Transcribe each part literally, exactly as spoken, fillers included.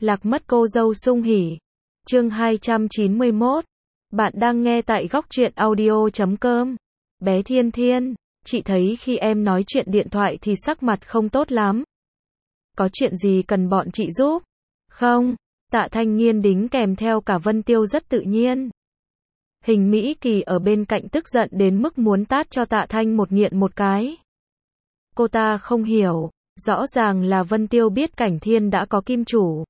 Lạc mất cô dâu sung hỉ. Chương hai trăm chín mươi mốt. Bạn đang nghe tại góc truyện audio chấm com. Bé Thiên Thiên, chị thấy khi em nói chuyện điện thoại thì sắc mặt không tốt lắm. Có chuyện gì cần bọn chị giúp? Không, Tạ Thanh Nghiên đính kèm theo cả Vân Tiêu rất tự nhiên. Hình Mỹ Kỳ ở bên cạnh tức giận đến mức muốn tát cho Tạ Thanh một nghiện một cái. Cô ta không hiểu, rõ ràng là Vân Tiêu biết Cảnh Thiên đã có kim chủ.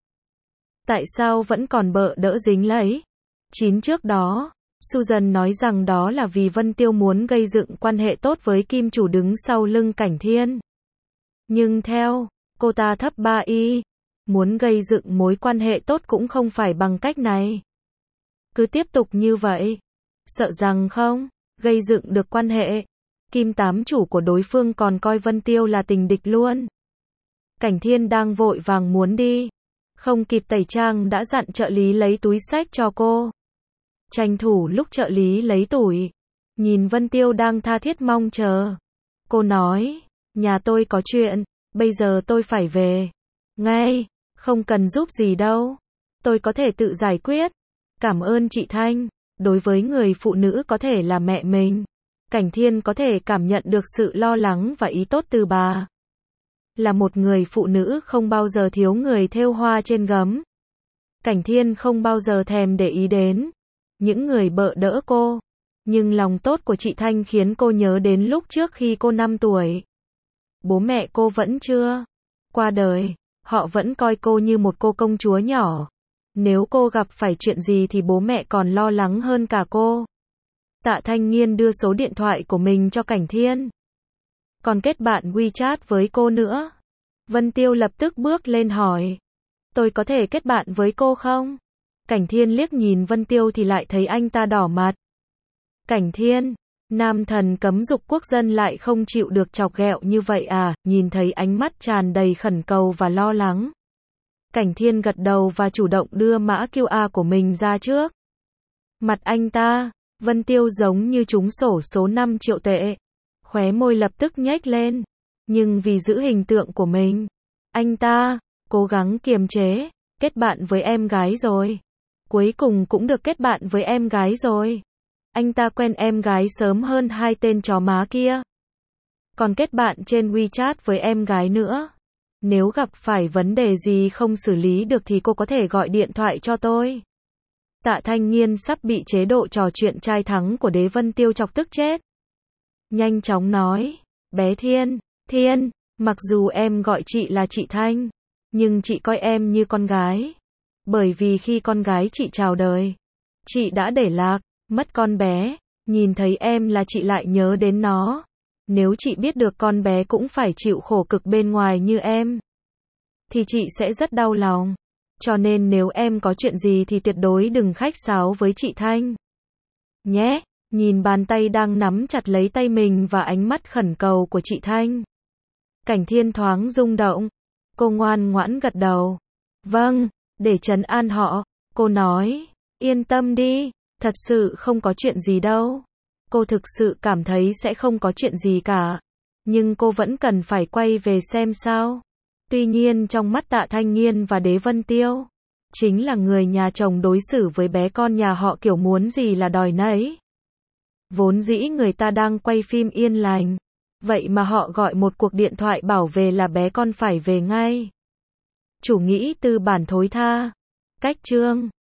Tại sao vẫn còn bợ đỡ dính lấy? Chín trước đó, Susan nói rằng đó là vì Vân Tiêu muốn gây dựng quan hệ tốt với kim chủ đứng sau lưng Cảnh Thiên. Nhưng theo cô ta thấp ba y, muốn gây dựng mối quan hệ tốt cũng không phải bằng cách này. Cứ tiếp tục như vậy, sợ rằng không gây dựng được quan hệ, kim tám chủ của đối phương còn coi Vân Tiêu là tình địch luôn. Cảnh Thiên đang vội vàng muốn đi, không kịp tẩy trang đã dặn trợ lý lấy túi xách cho cô. Tranh thủ lúc trợ lý lấy túi, nhìn Vân Tiêu đang tha thiết mong chờ. Cô nói, nhà tôi có chuyện, bây giờ tôi phải về. Ngay, không cần giúp gì đâu. Tôi có thể tự giải quyết. Cảm ơn chị Thanh. Đối với người phụ nữ có thể là mẹ mình, Cảnh Thiên có thể cảm nhận được sự lo lắng và ý tốt từ bà. Là một người phụ nữ không bao giờ thiếu người thêu hoa trên gấm. Cảnh Thiên không bao giờ thèm để ý đến những người bợ đỡ cô. Nhưng lòng tốt của chị Thanh khiến cô nhớ đến lúc trước khi cô năm tuổi. Bố mẹ cô vẫn chưa qua đời, họ vẫn coi cô như một cô công chúa nhỏ. Nếu cô gặp phải chuyện gì thì bố mẹ còn lo lắng hơn cả cô. Tạ Thanh Nghiên đưa số điện thoại của mình cho Cảnh Thiên. Còn kết bạn WeChat với cô nữa. Vân Tiêu lập tức bước lên hỏi. Tôi có thể kết bạn với cô không? Cảnh Thiên liếc nhìn Vân Tiêu thì lại thấy anh ta đỏ mặt. Cảnh Thiên, nam thần cấm dục quốc dân lại không chịu được chọc ghẹo như vậy à? Nhìn thấy ánh mắt tràn đầy khẩn cầu và lo lắng, Cảnh Thiên gật đầu và chủ động đưa mã quy rờ của mình ra trước mặt anh ta. Vân Tiêu giống như trúng xổ số năm triệu tệ. Khóe môi lập tức nhếch lên. Nhưng vì giữ hình tượng của mình, anh ta cố gắng kiềm chế. Kết bạn với em gái rồi. Cuối cùng cũng được kết bạn với em gái rồi. Anh ta quen em gái sớm hơn hai tên chó má kia. Còn kết bạn trên WeChat với em gái nữa. Nếu gặp phải vấn đề gì không xử lý được thì cô có thể gọi điện thoại cho tôi. Tạ Thanh Nghiên sắp bị chế độ trò chuyện trai thắng của Đế Vân Tiêu chọc tức chết. Nhanh chóng nói, bé Thiên, Thiên, mặc dù em gọi chị là chị Thanh, nhưng chị coi em như con gái. Bởi vì khi con gái chị chào đời, chị đã để lạc, mất con bé, nhìn thấy em là chị lại nhớ đến nó. Nếu chị biết được con bé cũng phải chịu khổ cực bên ngoài như em, thì chị sẽ rất đau lòng. Cho nên nếu em có chuyện gì thì tuyệt đối đừng khách sáo với chị Thanh. Nhé, nhìn bàn tay đang nắm chặt lấy tay mình và ánh mắt khẩn cầu của chị Thanh. Cảnh Thiên thoáng rung động. Cô ngoan ngoãn gật đầu. Vâng, để trấn an họ, cô nói, yên tâm đi, thật sự không có chuyện gì đâu. Cô thực sự cảm thấy sẽ không có chuyện gì cả. Nhưng cô vẫn cần phải quay về xem sao. Tuy nhiên trong mắt Tạ Thanh Nghiên và Đế Vân Tiêu, chính là người nhà chồng đối xử với bé con nhà họ kiểu muốn gì là đòi nấy. Vốn dĩ người ta đang quay phim yên lành. Vậy mà họ gọi một cuộc điện thoại bảo về là bé con phải về ngay. Chủ nghĩ tư bản thối tha. Cách chương